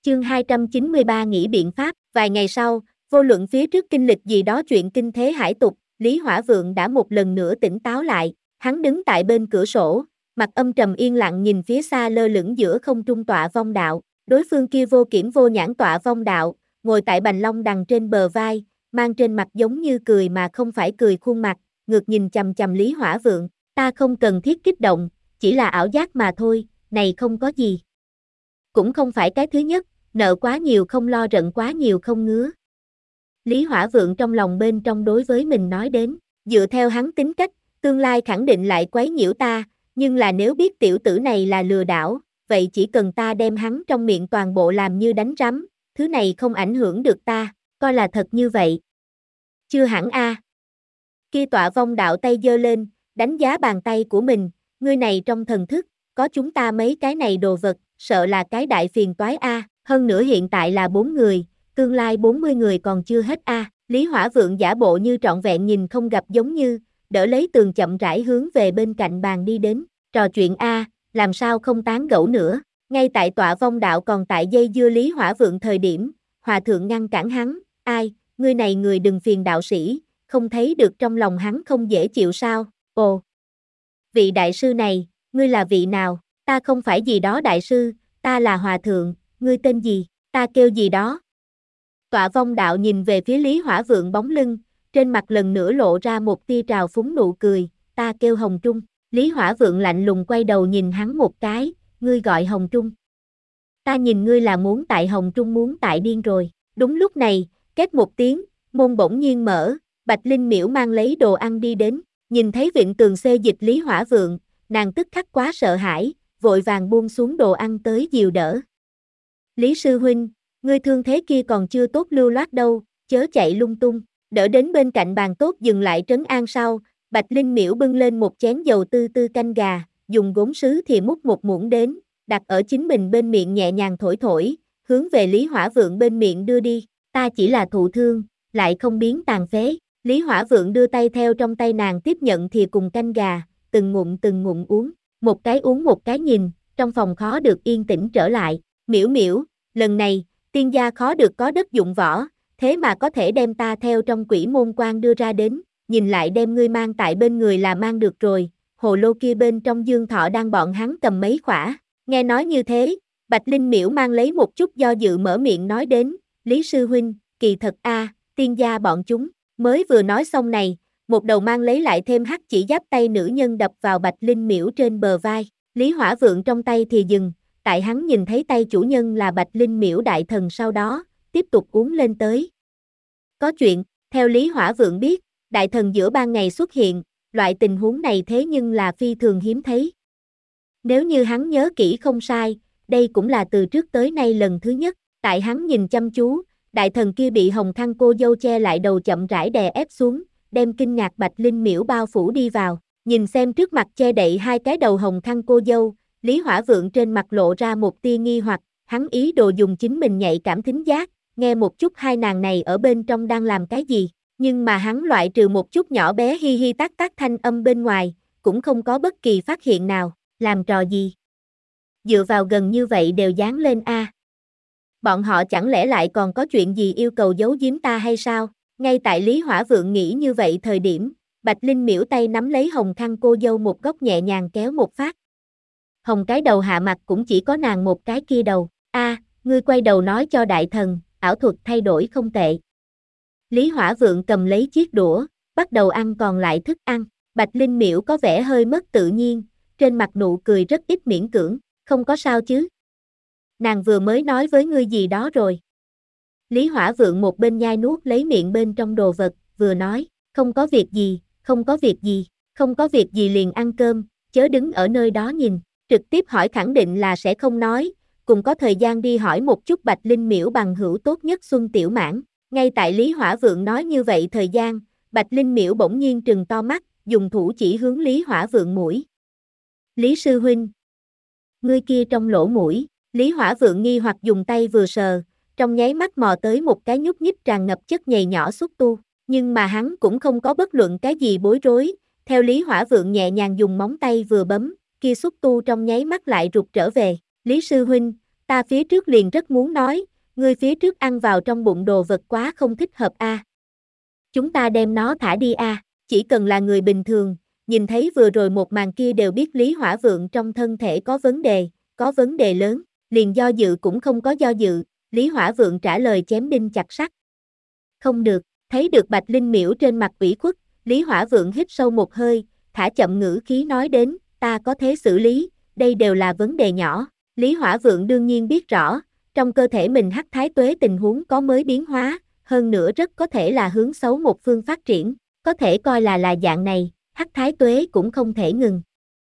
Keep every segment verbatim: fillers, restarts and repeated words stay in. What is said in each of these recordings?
Chương hai trăm chín mươi ba nghĩ biện pháp, vài ngày sau, vô luận phía trước kinh lịch gì đó chuyện kinh thế hải tục, Lý Hỏa Vượng đã một lần nữa tỉnh táo lại, hắn đứng tại bên cửa sổ, mặt âm trầm yên lặng nhìn phía xa lơ lửng giữa không trung tọa vong đạo, đối phương kia vô kiểm vô nhãn tọa vong đạo, ngồi tại bành long đằng trên bờ vai, mang trên mặt giống như cười mà không phải cười khuôn mặt, ngược nhìn chằm chằm Lý Hỏa Vượng, ta không cần thiết kích động, chỉ là ảo giác mà thôi, này không có gì. Cũng không phải cái thứ nhất, nợ quá nhiều không lo rận quá nhiều không ngứa. Lý Hỏa Vượng trong lòng bên trong đối với mình nói đến, dựa theo hắn tính cách, tương lai khẳng định lại quấy nhiễu ta, nhưng là nếu biết tiểu tử này là lừa đảo, vậy chỉ cần ta đem hắn trong miệng toàn bộ làm như đánh rắm, thứ này không ảnh hưởng được ta, coi là thật như vậy. Chưa hẳn a. À. Kia tọa vong đạo tay giơ lên, đánh giá bàn tay của mình, ngươi này trong thần thức, có chúng ta mấy cái này đồ vật, sợ là cái đại phiền toái a, à. Hơn nữa hiện tại là bốn người, tương lai bốn mươi người còn chưa hết a. À. Lý Hỏa Vượng giả bộ như trọn vẹn nhìn không gặp giống như, đỡ lấy tường chậm rãi hướng về bên cạnh bàn đi đến, trò chuyện a, à, làm sao không tán gẫu nữa. Ngay tại tọa vong đạo còn tại dây dưa Lý Hỏa Vượng thời điểm, hòa thượng ngăn cản hắn, ai, ngươi này người đừng phiền đạo sĩ, không thấy được trong lòng hắn không dễ chịu sao, ồ. Vị đại sư này, ngươi là vị nào, ta không phải gì đó đại sư, ta là hòa thượng, ngươi tên gì, ta kêu gì đó. Tọa vong đạo nhìn về phía Lý Hỏa Vượng bóng lưng, trên mặt lần nữa lộ ra một tia trào phúng nụ cười, ta kêu Hồng Trung, Lý Hỏa Vượng lạnh lùng quay đầu nhìn hắn một cái, ngươi gọi Hồng Trung. Ta nhìn ngươi là muốn tại Hồng Trung muốn tại điên rồi, đúng lúc này, két một tiếng, môn bỗng nhiên mở, Bạch Linh Miễu mang lấy đồ ăn đi đến, nhìn thấy viện tường xê dịch Lý Hỏa Vượng, nàng tức khắc quá sợ hãi, vội vàng buông xuống đồ ăn tới dìu đỡ. Lý sư huynh, ngươi thương thế kia còn chưa tốt lưu loát đâu, chớ chạy lung tung, đỡ đến bên cạnh bàn tốt dừng lại trấn an sau, Bạch Linh Miễu bưng lên một chén dầu tư tư canh gà, dùng gốm sứ thìa múc một muỗng đến, đặt ở chính mình bên miệng nhẹ nhàng thổi thổi, hướng về Lý Hỏa Vượng bên miệng đưa đi, ta chỉ là thụ thương, lại không biến tàn phế. Lý Hỏa Vượng đưa tay theo trong tay nàng tiếp nhận thìa cùng canh gà, từng ngụm từng ngụm uống, một cái uống một cái nhìn, trong phòng khó được yên tĩnh trở lại, miễu miễu, lần này, tiên gia khó được có đất dụng võ, thế mà có thể đem ta theo trong quỷ môn quan đưa ra đến, nhìn lại đem ngươi mang tại bên người là mang được rồi, hồ lô kia bên trong dương thọ đang bọn hắn cầm mấy khỏa, nghe nói như thế, Bạch Linh Miễu mang lấy một chút do dự mở miệng nói đến, Lý sư huynh, kỳ thật a, à, tiên gia bọn chúng. Mới vừa nói xong này, một đầu mang lấy lại thêm hắc chỉ giáp tay nữ nhân đập vào Bạch Linh Miễu trên bờ vai, Lý Hỏa Vượng trong tay thì dừng, tại hắn nhìn thấy tay chủ nhân là Bạch Linh Miễu đại thần sau đó, tiếp tục uống lên tới. Có chuyện, theo Lý Hỏa Vượng biết, đại thần giữa ban ngày xuất hiện, loại tình huống này thế nhưng là phi thường hiếm thấy. Nếu như hắn nhớ kỹ không sai, đây cũng là từ trước tới nay lần thứ nhất, tại hắn nhìn chăm chú, đại thần kia bị hồng khăn cô dâu che lại đầu chậm rãi đè ép xuống, đem kinh ngạc Bạch Linh Miễu bao phủ đi vào, nhìn xem trước mặt che đậy hai cái đầu hồng khăn cô dâu, Lý Hỏa Vượng trên mặt lộ ra một tia nghi hoặc, hắn ý đồ dùng chính mình nhạy cảm thính giác, nghe một chút hai nàng này ở bên trong đang làm cái gì, nhưng mà hắn loại trừ một chút nhỏ bé hi hi tắc tắc thanh âm bên ngoài, cũng không có bất kỳ phát hiện nào, làm trò gì. Dựa vào gần như vậy đều dán lên a. À. Bọn họ chẳng lẽ lại còn có chuyện gì yêu cầu giấu giếm ta hay sao? Ngay tại Lý Hỏa Vượng nghĩ như vậy thời điểm, Bạch Linh Miễu tay nắm lấy hồng khăn cô dâu một góc nhẹ nhàng kéo một phát. Hồng cái đầu hạ mặt cũng chỉ có nàng một cái kia đầu. A, à, ngươi quay đầu nói cho đại thần, ảo thuật thay đổi không tệ. Lý Hỏa Vượng cầm lấy chiếc đũa, bắt đầu ăn còn lại thức ăn. Bạch Linh Miễu có vẻ hơi mất tự nhiên, trên mặt nụ cười rất ít miễn cưỡng, không có sao chứ. Nàng vừa mới nói với ngươi gì đó rồi. Lý Hỏa Vượng một bên nhai nuốt lấy miệng bên trong đồ vật, vừa nói, không có việc gì, không có việc gì, không có việc gì liền ăn cơm, chớ đứng ở nơi đó nhìn, trực tiếp hỏi khẳng định là sẽ không nói, cùng có thời gian đi hỏi một chút Bạch Linh Miễu bằng hữu tốt nhất Xuân Tiểu Mãn. Ngay tại Lý Hỏa Vượng nói như vậy thời gian, Bạch Linh Miễu bỗng nhiên trừng to mắt, dùng thủ chỉ hướng Lý Hỏa Vượng mũi. Lý sư huynh, ngươi kia trong lỗ mũi. Lý Hỏa Vượng nghi hoặc dùng tay vừa sờ, trong nháy mắt mò tới một cái nhúc nhích tràn ngập chất nhầy nhỏ xúc tu, nhưng mà hắn cũng không có bất luận cái gì bối rối, theo Lý Hỏa Vượng nhẹ nhàng dùng móng tay vừa bấm, kia xúc tu trong nháy mắt lại rụt trở về, Lý sư huynh, Ta phía trước liền rất muốn nói, ngươi phía trước ăn vào trong bụng đồ vật quá không thích hợp a. Chúng ta đem nó thả đi a, chỉ cần là người bình thường, nhìn thấy vừa rồi một màn kia đều biết Lý Hỏa Vượng trong thân thể có vấn đề, có vấn đề lớn, liền do dự cũng không có do dự, Lý Hỏa Vượng trả lời chém đinh chặt sắt. Không được, thấy được Bạch Linh Miễu trên mặt ủy khuất, Lý Hỏa Vượng hít sâu một hơi, thả chậm ngữ khí nói đến, ta có thế xử lý, đây đều là vấn đề nhỏ. Lý Hỏa Vượng đương nhiên biết rõ, trong cơ thể mình hắc thái tuế tình huống có mới biến hóa, hơn nữa rất có thể là hướng xấu một phương phát triển, có thể coi là là dạng này, hắc thái tuế cũng không thể ngừng.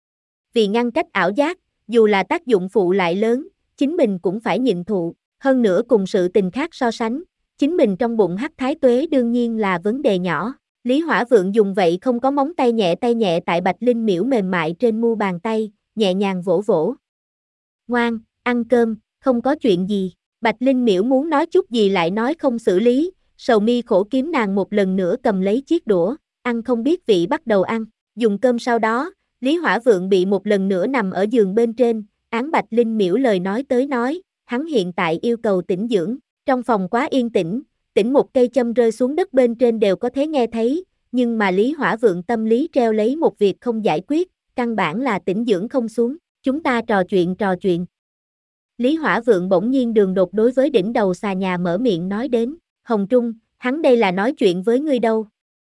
Vì ngăn cách ảo giác, dù là tác dụng phụ lại lớn, chính mình cũng phải nhịn thụ, hơn nữa cùng sự tình khác so sánh, chính mình trong bụng hắc thái tuế đương nhiên là vấn đề nhỏ. Lý Hỏa Vượng dùng vậy không có móng tay nhẹ tay nhẹ tại Bạch Linh Miễu mềm mại trên mu bàn tay, nhẹ nhàng vỗ vỗ. Ngoan, ăn cơm, không có chuyện gì. Bạch Linh Miễu muốn nói chút gì lại nói không xử lý, sầu mi khổ kiếm nàng một lần nữa cầm lấy chiếc đũa, ăn không biết vị bắt đầu ăn. Dùng cơm sau đó, Lý Hỏa Vượng bị một lần nữa nằm ở giường bên trên, án Bạch Linh Miễu lời nói tới nói, hắn hiện tại yêu cầu tĩnh dưỡng, trong phòng quá yên tĩnh, tĩnh một cây châm rơi xuống đất bên trên đều có thể nghe thấy, nhưng mà Lý Hỏa Vượng tâm lý treo lấy một việc không giải quyết, căn bản là tĩnh dưỡng không xuống, chúng ta trò chuyện trò chuyện. Lý Hỏa Vượng bỗng nhiên đường đột đối với đỉnh đầu xà nhà mở miệng nói đến, Hồng Trung, hắn đây là nói chuyện với ngươi đâu.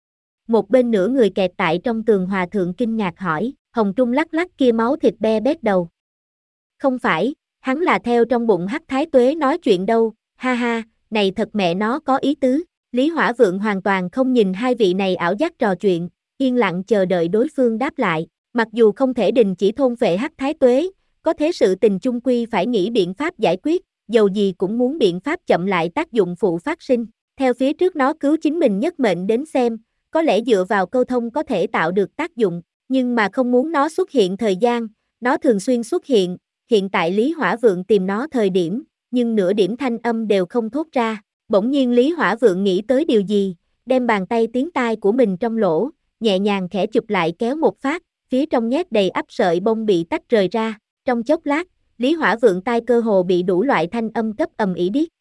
Một bên nửa người kẹt tại trong tường hòa thượng kinh ngạc hỏi, Hồng Trung lắc lắc kia máu thịt be bét đầu. Không phải, hắn là theo trong bụng hắc thái tuế nói chuyện đâu, ha ha, này thật mẹ nó có ý tứ. Lý Hỏa Vượng hoàn toàn không nhìn hai vị này ảo giác trò chuyện, yên lặng chờ đợi đối phương đáp lại, mặc dù không thể đình chỉ thôn phệ hắc thái tuế, có thế sự tình chung quy phải nghĩ biện pháp giải quyết, dầu gì cũng muốn biện pháp chậm lại tác dụng phụ phát sinh. Theo phía trước nó cứu chính mình nhất mệnh đến xem, có lẽ dựa vào câu thông có thể tạo được tác dụng, nhưng mà không muốn nó xuất hiện thời gian, nó thường xuyên xuất hiện, hiện tại Lý Hỏa Vượng tìm nó thời điểm, nhưng nửa điểm thanh âm đều không thốt ra. Bỗng nhiên Lý Hỏa Vượng nghĩ tới điều gì, đem bàn tay tiến tai của mình trong lỗ, nhẹ nhàng khẽ chụp lại kéo một phát, phía trong nhét đầy ắp sợi bông bị tách rời ra. Trong chốc lát, Lý Hỏa Vượng tai cơ hồ bị đủ loại thanh âm cấp ầm ĩ điếc.